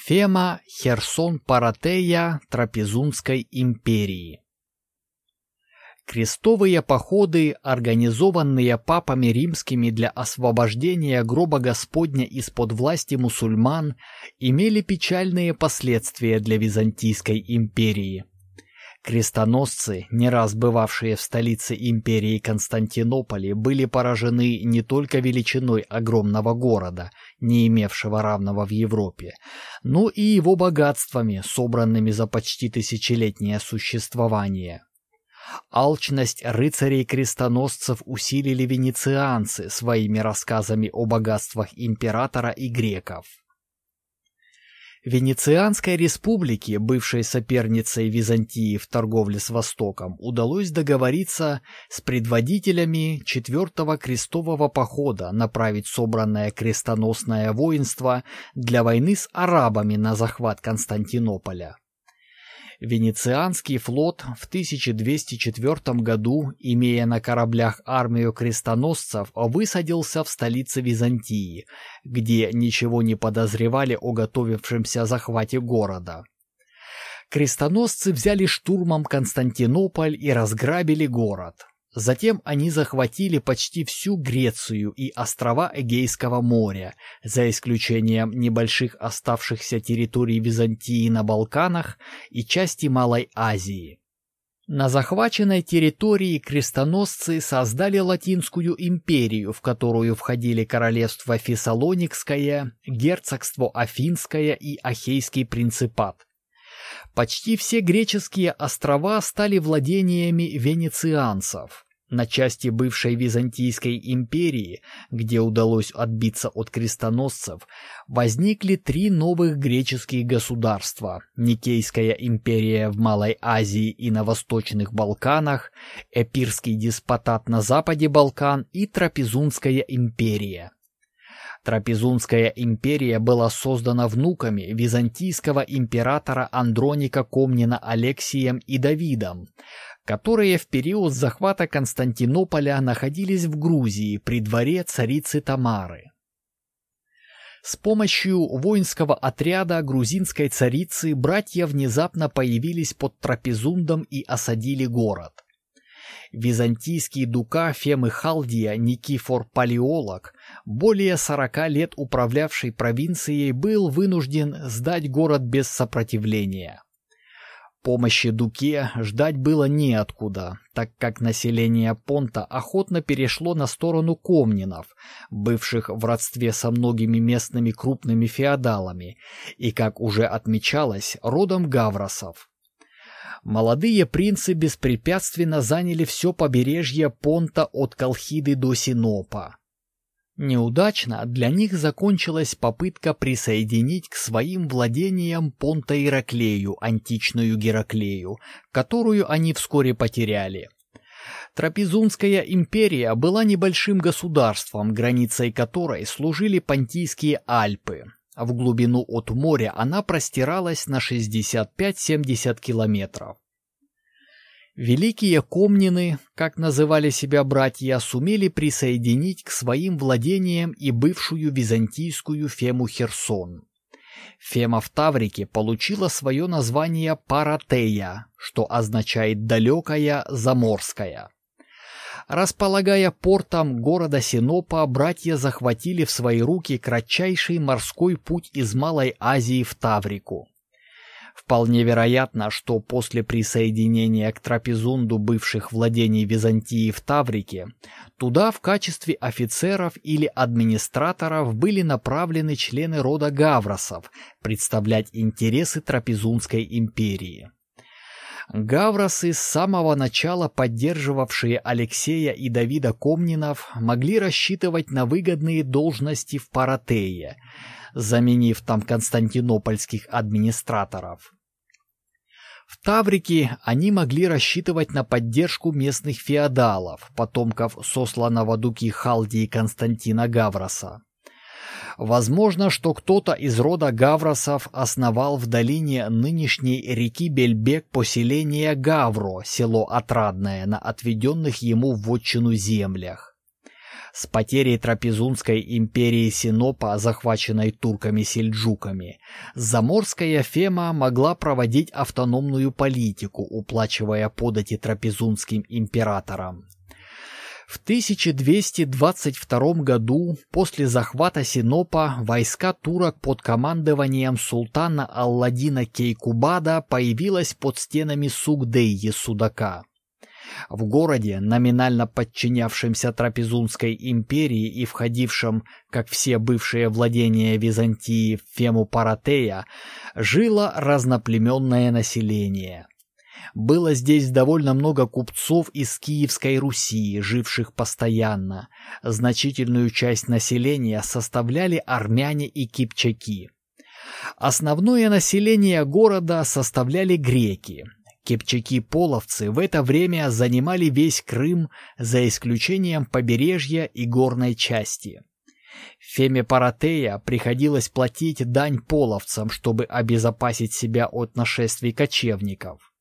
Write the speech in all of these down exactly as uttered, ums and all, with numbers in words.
Фема Херсон-Паратея Трапезунской империи. Крестовые походы, организованные папами римскими для освобождения гроба Господня из-под власти мусульман, имели печальные последствия для Византийской империи. Крестоносцы, не раз бывавшие в столице империи Константинополе, были поражены не только величиной огромного города, не имевшего равного в Европе, но и его богатствами, собранными за почти тысячелетнее существование. Алчность рыцарей-крестоносцев усилили венецианцы своими рассказами о богатствах императора и греков. Венецианской республике, бывшей соперницей Византии в торговле с Востоком, удалось договориться с предводителями четвертого крестового похода направить собранное крестоносное воинство для войны с арабами на захват Константинополя. Венецианский флот в тысяча двести четвёртом году, имея на кораблях армию крестоносцев, высадился в столице Византии, где ничего не подозревали о готовившемся захвате города. Крестоносцы взяли штурмом Константинополь и разграбили город. Затем они захватили почти всю Грецию и острова Эгейского моря, за исключением небольших оставшихся территорий Византии на Балканах и части Малой Азии. На захваченной территории крестоносцы создали Латинскую империю, в которую входили королевство Фессалоникское, герцогство Афинское и Ахейский принципат. Почти все греческие острова стали владениями венецианцев. На части бывшей Византийской империи, где удалось отбиться от крестоносцев, возникли три новых греческих государства: Никейская империя в Малой Азии и на Восточных Балканах, Эпирский деспотат на западе Балкан и Трапезунская империя. Трапезунская империя была создана внуками византийского императора Андроника Комнина Алексием и Давидом, которые в период захвата Константинополя находились в Грузии при дворе царицы Тамары. С помощью воинского отряда грузинской царицы братья внезапно появились под Трапезундом и осадили город. Византийский дука Фемы Халдия Никифор Палеолог, более сорока лет управлявший провинцией, был вынужден сдать город без сопротивления. Помощи дуке ждать было неоткуда, так как население Понта охотно перешло на сторону комнинов, бывших в родстве со многими местными крупными феодалами, и, как уже отмечалось, родом гавросов. Молодые принцы беспрепятственно заняли все побережье Понта от Колхиды до Синопа. Неудачно для них закончилась попытка присоединить к своим владениям Понта Ираклею, античную Гераклею, которую они вскоре потеряли. Трапезунская империя была небольшим государством, границей которой служили Понтийские Альпы. В глубину от моря она простиралась на шестьдесят пять - семьдесят километров. Великие комнины, как называли себя братья, сумели присоединить к своим владениям и бывшую византийскую Фему Херсон. Фема в Таврике получила свое название Паратея, что означает «далекая, заморская». Располагая портом города Синопа, братья захватили в свои руки кратчайший морской путь из Малой Азии в Таврику. Вполне вероятно, что после присоединения к Трапезунду бывших владений Византии в Таврике, туда в качестве офицеров или администраторов были направлены члены рода гавросов представлять интересы Трапезунской империи. Гавросы, с самого начала поддерживавшие Алексея и Давида Комнинов, могли рассчитывать на выгодные должности в Паратее, заменив там константинопольских администраторов. В Таврике они могли рассчитывать на поддержку местных феодалов, потомков сосланного дуки Халдии Константина Гавроса. Возможно, что кто-то из рода гавросов основал в долине нынешней реки Бельбек поселение Гавро, село Отрадное, на отведенных ему в вотчину землях. С потерей Трапезунской империи Синопа, захваченной турками-сельджуками, заморская Фема могла проводить автономную политику, уплачивая подати трапезунским императорам. В тысяча двести двадцать втором году, после захвата Синопа, войска турок под командованием султана Алладина Кейкубада появилось под стенами Сугдейи Судака. В городе, номинально подчинявшемся Трапезунской империи и входившем, как все бывшие владения Византии, в Фему Паратея, жило разноплеменное население. Было здесь довольно много купцов из Киевской Руси, живших постоянно. Значительную часть населения составляли армяне и кипчаки. Основное население города составляли греки. Кипчаки-половцы в это время занимали весь Крым, за исключением побережья и горной части. Феме Паратея приходилось платить дань половцам, чтобы обезопасить себя от нашествий кочевников.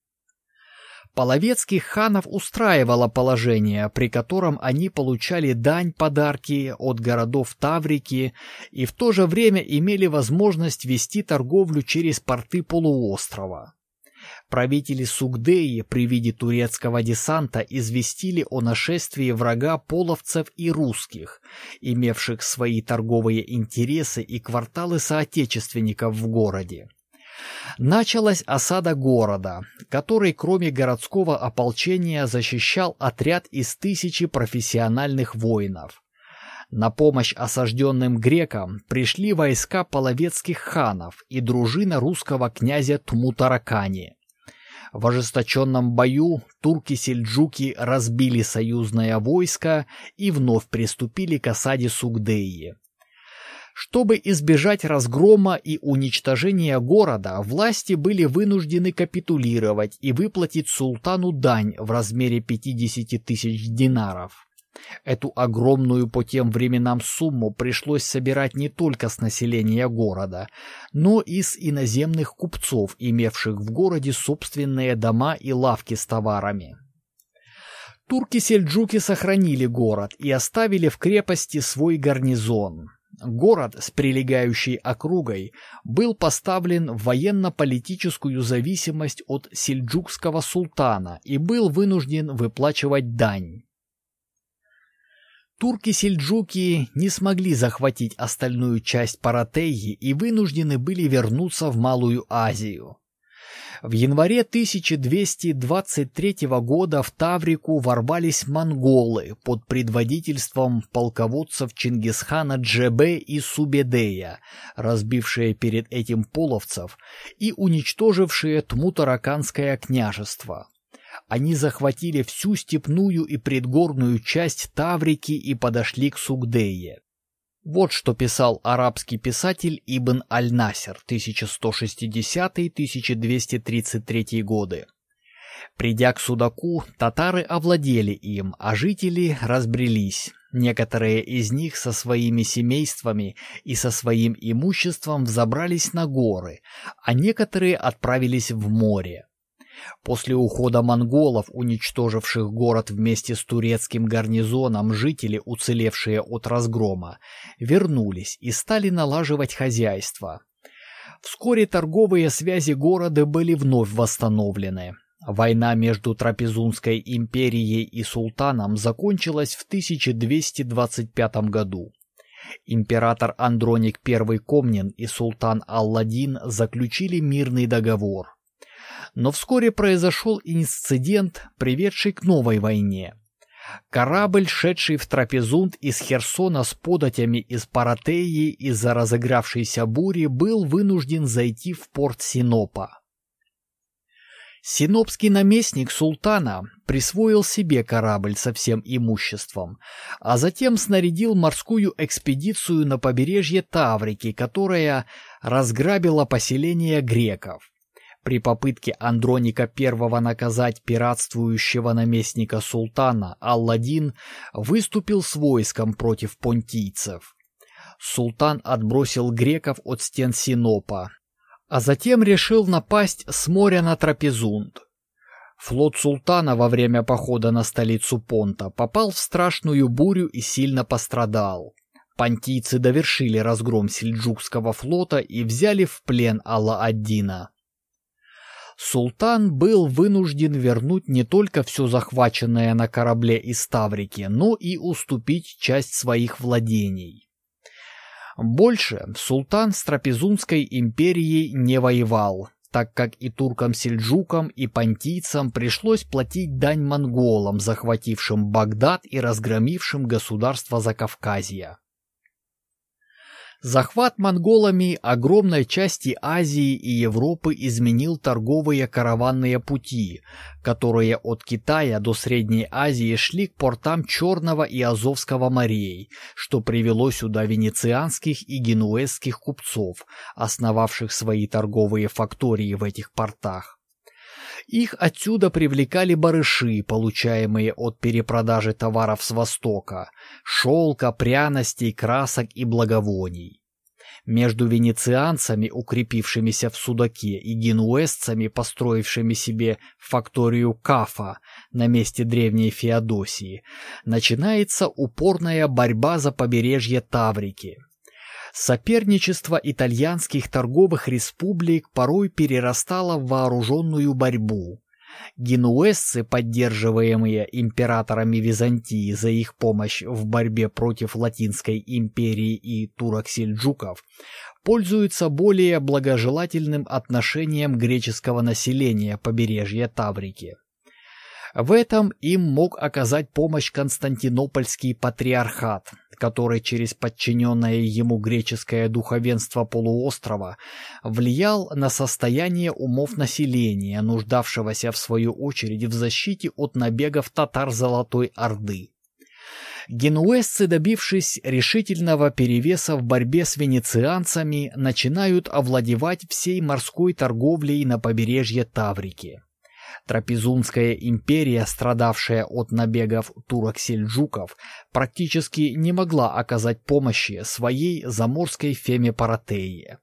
Половецких ханов устраивало положение, при котором они получали дань, подарки от городов Таврики и в то же время имели возможность вести торговлю через порты полуострова. Правители Сугдеи при виде турецкого десанта известили о нашествии врага половцев и русских, имевших свои торговые интересы и кварталы соотечественников в городе. Началась осада города, который кроме городского ополчения защищал отряд из тысячи профессиональных воинов. На помощь осажденным грекам пришли войска половецких ханов и дружина русского князя Тмутаракани. В ожесточенном бою турки-сельджуки разбили союзное войско и вновь приступили к осаде Сугдеи. Чтобы избежать разгрома и уничтожения города, власти были вынуждены капитулировать и выплатить султану дань в размере пятидесяти тысяч динаров. Эту огромную по тем временам сумму пришлось собирать не только с населения города, но и с иноземных купцов, имевших в городе собственные дома и лавки с товарами. Турки-сельджуки сохранили город и оставили в крепости свой гарнизон. Город с прилегающей округой был поставлен в военно-политическую зависимость от сельджукского султана и был вынужден выплачивать дань. Турки-сельджуки не смогли захватить остальную часть Паратеи и вынуждены были вернуться в Малую Азию. В январе тысяча двести двадцать третьего года в Таврику ворвались монголы под предводительством полководцев Чингисхана Джебе и Субедея, разбившие перед этим половцев и уничтожившие Тмутараканское княжество. Они захватили всю степную и предгорную часть Таврики и подошли к Сугдее. Вот что писал арабский писатель Ибн Аль-Насер тысяча сто шестидесятый — тысяча двести тридцать третий годы. Придя к Судаку, татары овладели им, а жители разбрелись. Некоторые из них со своими семействами и со своим имуществом взобрались на горы, а некоторые отправились в море. После ухода монголов, уничтоживших город вместе с турецким гарнизоном, жители, уцелевшие от разгрома, вернулись и стали налаживать хозяйство. Вскоре торговые связи города были вновь восстановлены. Война между Трапезунской империей и султаном закончилась в тысяча двести двадцать пятом году. Император Андроник I Комнин и султан Алладин заключили мирный договор. Но вскоре произошел инцидент, приведший к новой войне. Корабль, шедший в Трапезунд из Херсона с податями из Паратеи из-за разыгравшейся бури, был вынужден зайти в порт Синопа. Синопский наместник султана присвоил себе корабль со всем имуществом, а затем снарядил морскую экспедицию на побережье Таврики, которая разграбила поселение греков. При попытке Андроника I наказать пиратствующего наместника султана Алладин выступил с войском против понтийцев. Султан отбросил греков от стен Синопа, а затем решил напасть с моря на Трапезунд. Флот султана во время похода на столицу Понта попал в страшную бурю и сильно пострадал. Понтийцы довершили разгром сельджукского флота и взяли в плен Алла-ад-Дина. Султан был вынужден вернуть не только все захваченное на корабле из Таврики, но и уступить часть своих владений. Больше султан с Трапезунской империей не воевал, так как и туркам-сельджукам, и понтийцам пришлось платить дань монголам, захватившим Багдад и разгромившим государство Закавказья. Захват монголами огромной части Азии и Европы изменил торговые караванные пути, которые от Китая до Средней Азии шли к портам Черного и Азовского морей, что привело сюда венецианских и генуэзских купцов, основавших свои торговые фактории в этих портах. Их отсюда привлекали барыши, получаемые от перепродажи товаров с Востока, шелка, пряностей, красок и благовоний. Между венецианцами, укрепившимися в Судаке, и генуэзцами, построившими себе факторию Кафа на месте древней Феодосии, начинается упорная борьба за побережье Таврики. Соперничество итальянских торговых республик порой перерастало в вооруженную борьбу. Генуэзцы, поддерживаемые императорами Византии за их помощь в борьбе против Латинской империи и турок-сельджуков, пользуются более благожелательным отношением греческого населения побережья Таврики. В этом им мог оказать помощь Константинопольский патриархат, который через подчиненное ему греческое духовенство полуострова влиял на состояние умов населения, нуждавшегося в свою очередь в защите от набегов татар Золотой Орды. Генуэзцы, добившись решительного перевеса в борьбе с венецианцами, начинают овладевать всей морской торговлей на побережье Таврики. Трапезунская империя, страдавшая от набегов турок-сельджуков, практически не могла оказать помощи своей заморской Феме Паратее.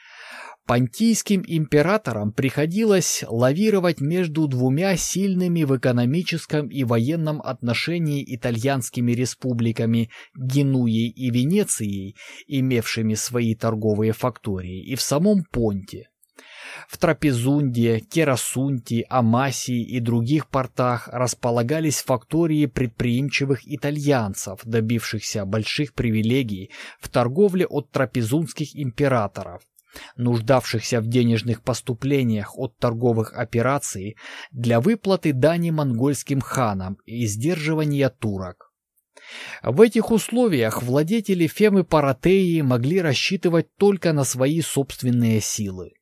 Понтийским императорам приходилось лавировать между двумя сильными в экономическом и военном отношении итальянскими республиками Генуей и Венецией, имевшими свои торговые фактории, и в самом Понте. В Трапезунде, Керасунте, Амасии и других портах располагались фактории предприимчивых итальянцев, добившихся больших привилегий в торговле от трапезунских императоров, нуждавшихся в денежных поступлениях от торговых операций для выплаты дани монгольским ханам и сдерживания турок. В этих условиях владетели Фемы Паратеи могли рассчитывать только на свои собственные силы.